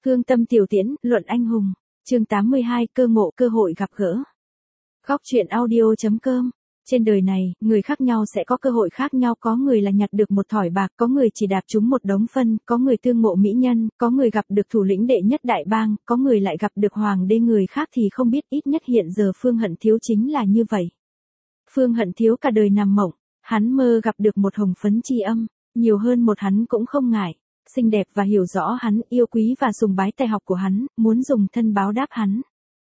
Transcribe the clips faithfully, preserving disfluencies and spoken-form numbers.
Hương tâm tiểu tiễn, luận anh hùng. Chương tám mươi hai, cơ ngộ, cơ hội gặp gỡ. Góc truyện audio chấm com. Trên đời này, người khác nhau sẽ có cơ hội khác nhau, có người là nhặt được một thỏi bạc, có người chỉ đạp trúng một đống phân, có người tương ngộ mỹ nhân, có người gặp được thủ lĩnh đệ nhất đại bang, có người lại gặp được hoàng đế, người khác thì không biết, ít nhất hiện giờ Phương Hận Thiếu chính là như vậy. Phương Hận Thiếu cả đời nằm mộng, hắn mơ gặp được một hồng phấn tri âm, nhiều hơn một hắn cũng không ngại. Xinh đẹp và hiểu rõ hắn, yêu quý và sùng bái tài học của hắn, muốn dùng thân báo đáp hắn.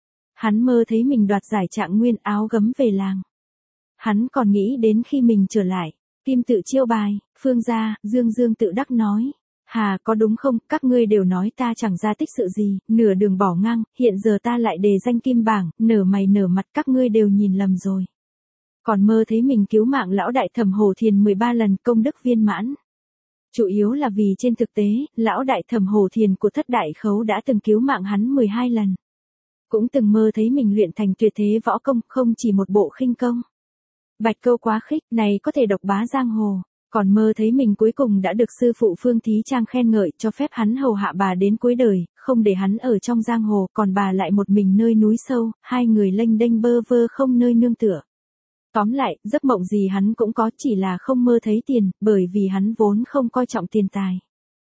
Hắn mơ thấy mình đoạt giải trạng nguyên, áo gấm về làng. Hắn còn nghĩ đến khi mình trở lại, Kim tự chiêu bài, Phương gia, Dương Dương tự đắc nói. Hà, có đúng không, các ngươi đều nói ta chẳng ra tích sự gì, nửa đường bỏ ngang, hiện giờ ta lại đề danh kim bảng, nở mày nở mặt, các ngươi đều nhìn lầm rồi. Còn mơ thấy mình cứu mạng lão đại thẩm Hồ Thiền mười ba lần, công đức viên mãn. Chủ yếu là vì trên thực tế, lão đại thẩm Hồ Thiền của thất đại khấu đã từng cứu mạng hắn mười hai lần. Cũng từng mơ thấy mình luyện thành tuyệt thế võ công, không chỉ một bộ khinh công. Bạch câu quá khích, này có thể độc bá giang hồ. Còn mơ thấy mình cuối cùng đã được sư phụ Phương Thí Trang khen ngợi, cho phép hắn hầu hạ bà đến cuối đời, không để hắn ở trong giang hồ, còn bà lại một mình nơi núi sâu, hai người lênh đênh bơ vơ không nơi nương tựa. Tóm lại, giấc mộng gì hắn cũng có, chỉ là không mơ thấy tiền, bởi vì hắn vốn không coi trọng tiền tài.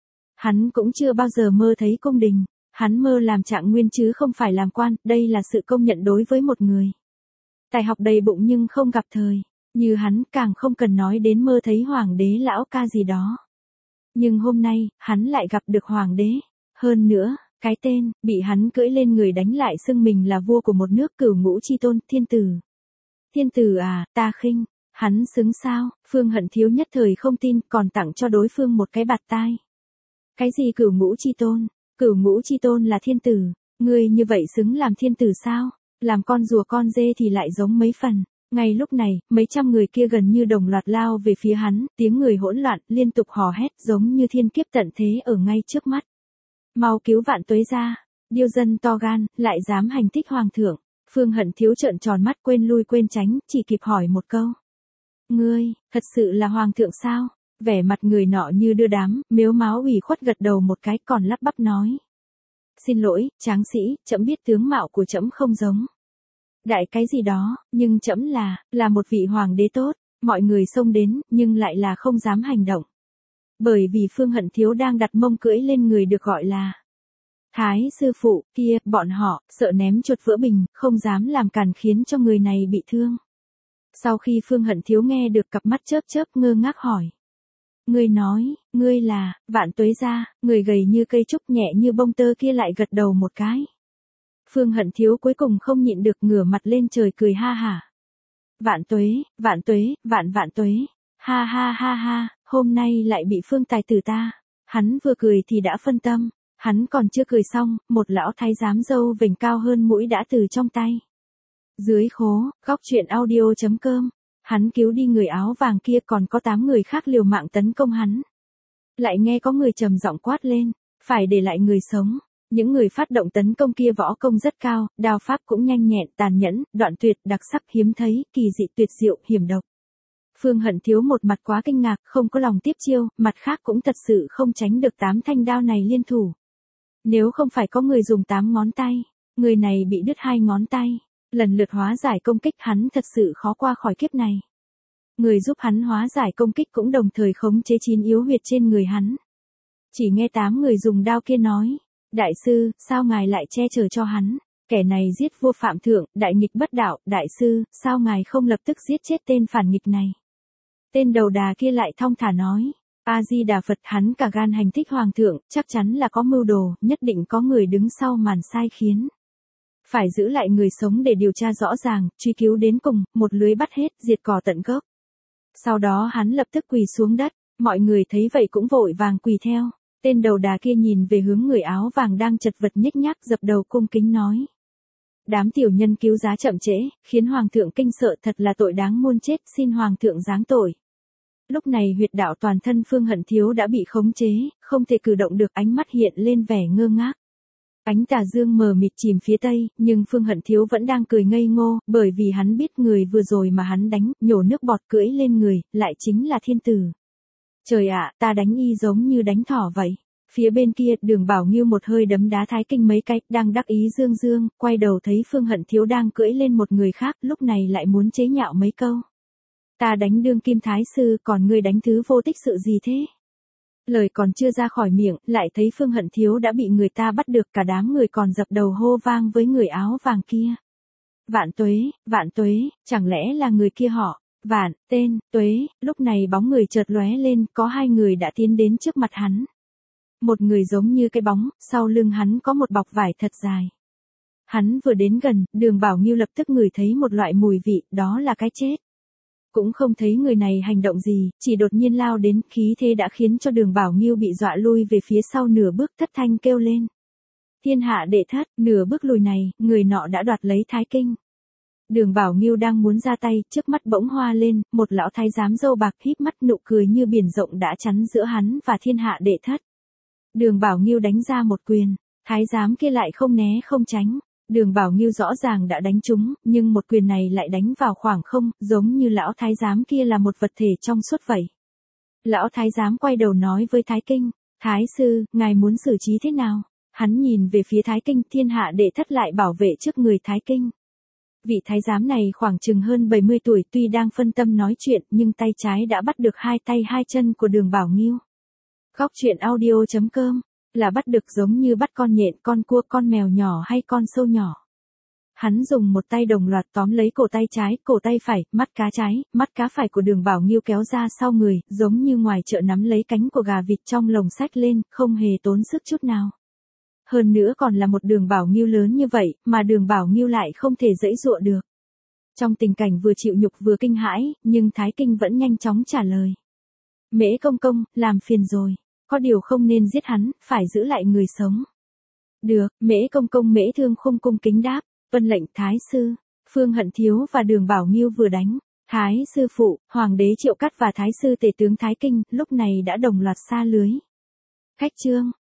Hắn cũng chưa bao giờ mơ thấy cung đình, hắn mơ làm trạng nguyên chứ không phải làm quan, đây là sự công nhận đối với một người. Tài học đầy bụng nhưng không gặp thời, như hắn càng không cần nói đến mơ thấy hoàng đế lão ca gì đó. Nhưng hôm nay, hắn lại gặp được hoàng đế, hơn nữa, cái tên, bị hắn cưỡi lên người đánh lại xưng mình là vua của một nước Cửu Ngũ Chi Tôn, thiên tử. Thiên tử à, ta khinh, hắn xứng sao, Phương Hận Thiếu nhất thời không tin, còn tặng cho đối phương một cái bạt tai. Cái gì Cửu Ngũ Chi Tôn, Cửu Ngũ Chi Tôn là thiên tử, ngươi như vậy xứng làm thiên tử sao, làm con rùa con dê thì lại giống mấy phần. Ngay lúc này, mấy trăm người kia gần như đồng loạt lao về phía hắn, tiếng người hỗn loạn, liên tục hò hét giống như thiên kiếp tận thế ở ngay trước mắt. Mau cứu Vạn Tuế ra, điêu dân to gan, lại dám hành thích hoàng thượng. Phương Hận Thiếu trợn tròn mắt, quên lui quên tránh, chỉ kịp hỏi một câu. Ngươi, thật sự là hoàng thượng sao? Vẻ mặt người nọ như đưa đám, mếu máo ủy khuất gật đầu một cái, còn lắp bắp nói. Xin lỗi, tráng sĩ, trẫm biết tướng mạo của trẫm không giống. Đại cái gì đó, nhưng trẫm là, là một vị hoàng đế tốt, mọi người xông đến, nhưng lại là không dám hành động. Bởi vì Phương Hận Thiếu đang đặt mông cưỡi lên người được gọi là Thái sư phụ, kia, bọn họ, sợ ném chuột vỡ bình, không dám làm cản khiến cho người này bị thương. Sau khi Phương Hận Thiếu nghe được, cặp mắt chớp chớp ngơ ngác hỏi. Ngươi nói, ngươi là, Vạn Tuế gia, người gầy như cây trúc nhẹ như bông tơ kia lại gật đầu một cái. Phương Hận Thiếu cuối cùng không nhịn được ngửa mặt lên trời cười ha hả. Vạn Tuế, Vạn Tuế, Vạn Vạn Tuế, ha ha ha ha, hôm nay lại bị Phương tài tử ta. Hắn vừa cười thì đã phân tâm. Hắn còn chưa cười xong, một lão thái giám râu vểnh cao hơn mũi đã từ trong tay. Dưới khố, góc truyện audio chấm com, hắn cứu đi người áo vàng kia, còn có tám người khác liều mạng tấn công hắn. Lại nghe có người trầm giọng quát lên, phải để lại người sống. Những người phát động tấn công kia võ công rất cao, đao pháp cũng nhanh nhẹn, tàn nhẫn, đoạn tuyệt, đặc sắc, hiếm thấy, kỳ dị, tuyệt diệu, hiểm độc. Phương Hận Thiếu một mặt quá kinh ngạc, không có lòng tiếp chiêu, mặt khác cũng thật sự không tránh được tám thanh đao này liên thủ. Nếu không phải có người dùng tám ngón tay, người này bị đứt hai ngón tay, lần lượt hóa giải công kích, hắn thật sự khó qua khỏi kiếp này. Người giúp hắn hóa giải công kích cũng đồng thời khống chế chín yếu huyệt trên người hắn. Chỉ nghe tám người dùng đao kia nói, đại sư, sao ngài lại che chở cho hắn, kẻ này giết vua phạm thượng, đại nghịch bất đạo, đại sư, sao ngài không lập tức giết chết tên phản nghịch này. Tên đầu đà kia lại thong thả nói. A-di-đà Phật, hắn cả gan hành thích hoàng thượng, chắc chắn là có mưu đồ, nhất định có người đứng sau màn sai khiến. Phải giữ lại người sống để điều tra rõ ràng, truy cứu đến cùng, một lưới bắt hết, diệt cỏ tận gốc. Sau đó hắn lập tức quỳ xuống đất, mọi người thấy vậy cũng vội vàng quỳ theo. Tên đầu đà kia nhìn về hướng người áo vàng đang chật vật nhếch nhác, dập đầu cung kính nói. Đám tiểu nhân cứu giá chậm trễ, khiến hoàng thượng kinh sợ, thật là tội đáng muôn chết, xin hoàng thượng giáng tội. Lúc này huyệt đạo toàn thân Phương Hận Thiếu đã bị khống chế, không thể cử động được, ánh mắt hiện lên vẻ ngơ ngác. Ánh tà dương mờ mịt chìm phía tây, nhưng Phương Hận Thiếu vẫn đang cười ngây ngô, bởi vì hắn biết người vừa rồi mà hắn đánh, nhổ nước bọt cưỡi lên người, lại chính là thiên tử. Trời ạ, ta đánh y giống như đánh thỏ vậy. Phía bên kia, Đường Bảo Ngưu một hơi đấm đá Thái Kinh mấy cái, đang đắc ý dương dương, quay đầu thấy Phương Hận Thiếu đang cưỡi lên một người khác, lúc này lại muốn chế nhạo mấy câu. Ta đánh đương kim thái sư, còn ngươi đánh thứ vô tích sự gì thế? Lời còn chưa ra khỏi miệng, lại thấy Phương Hận Thiếu đã bị người ta bắt được, cả đám người còn dập đầu hô vang với người áo vàng kia. Vạn tuế, vạn tuế, chẳng lẽ là người kia họ? Vạn, tên, tuế, lúc này bóng người chợt lóe lên, có hai người đã tiến đến trước mặt hắn. Một người giống như cái bóng, sau lưng hắn có một bọc vải thật dài. Hắn vừa đến gần, Đường Bảo Ngưu lập tức ngửi thấy một loại mùi vị, đó là cái chết. Cũng không thấy người này hành động gì, chỉ đột nhiên lao đến, khí thế đã khiến cho Đường Bảo Ngưu bị dọa lui về phía sau nửa bước, thất thanh kêu lên. Thiên hạ đệ thất, nửa bước lùi này, người nọ đã đoạt lấy Thái Kinh. Đường Bảo Ngưu đang muốn ra tay, trước mắt bỗng hoa lên, một lão thái giám râu bạc híp mắt nụ cười như biển rộng đã chắn giữa hắn và thiên hạ đệ thất. Đường Bảo Ngưu đánh ra một quyền, thái giám kia lại không né không tránh. Đường Bảo Ngưu rõ ràng đã đánh trúng, nhưng một quyền này lại đánh vào khoảng không, giống như lão thái giám kia là một vật thể trong suốt vậy. Lão thái giám quay đầu nói với Thái Kinh, Thái sư, ngài muốn xử trí thế nào? Hắn nhìn về phía Thái Kinh, thiên hạ đệ thất lại bảo vệ trước người Thái Kinh. Vị thái giám này khoảng chừng hơn bảy mươi tuổi, tuy đang phân tâm nói chuyện, nhưng tay trái đã bắt được hai tay hai chân của Đường Bảo Ngưu. Góc truyện audio chấm com là bắt được giống như bắt con nhện, con cua, con mèo nhỏ hay con sâu nhỏ. Hắn dùng một tay đồng loạt tóm lấy cổ tay trái, cổ tay phải, mắt cá trái, mắt cá phải của Đường Bảo Ngưu kéo ra sau người, giống như ngoài chợ nắm lấy cánh của gà vịt trong lồng xách lên, không hề tốn sức chút nào. Hơn nữa còn là một Đường Bảo Ngưu lớn như vậy, mà Đường Bảo Ngưu lại không thể giãy giụa được. Trong tình cảnh vừa chịu nhục vừa kinh hãi, nhưng Thái Kinh vẫn nhanh chóng trả lời. Mễ công công, làm phiền rồi. Có điều không nên giết hắn, phải giữ lại người sống. Được, Mễ công công Mễ Thương Khung cung kính đáp, vân lệnh thái sư. Phương Hận Thiếu và Đường Bảo Ngưu vừa đánh. Thái sư phụ, Hoàng đế Triệu Cắt và Thái sư tể tướng Thái Kinh, lúc này đã đồng loạt sa lưới. Khách chương.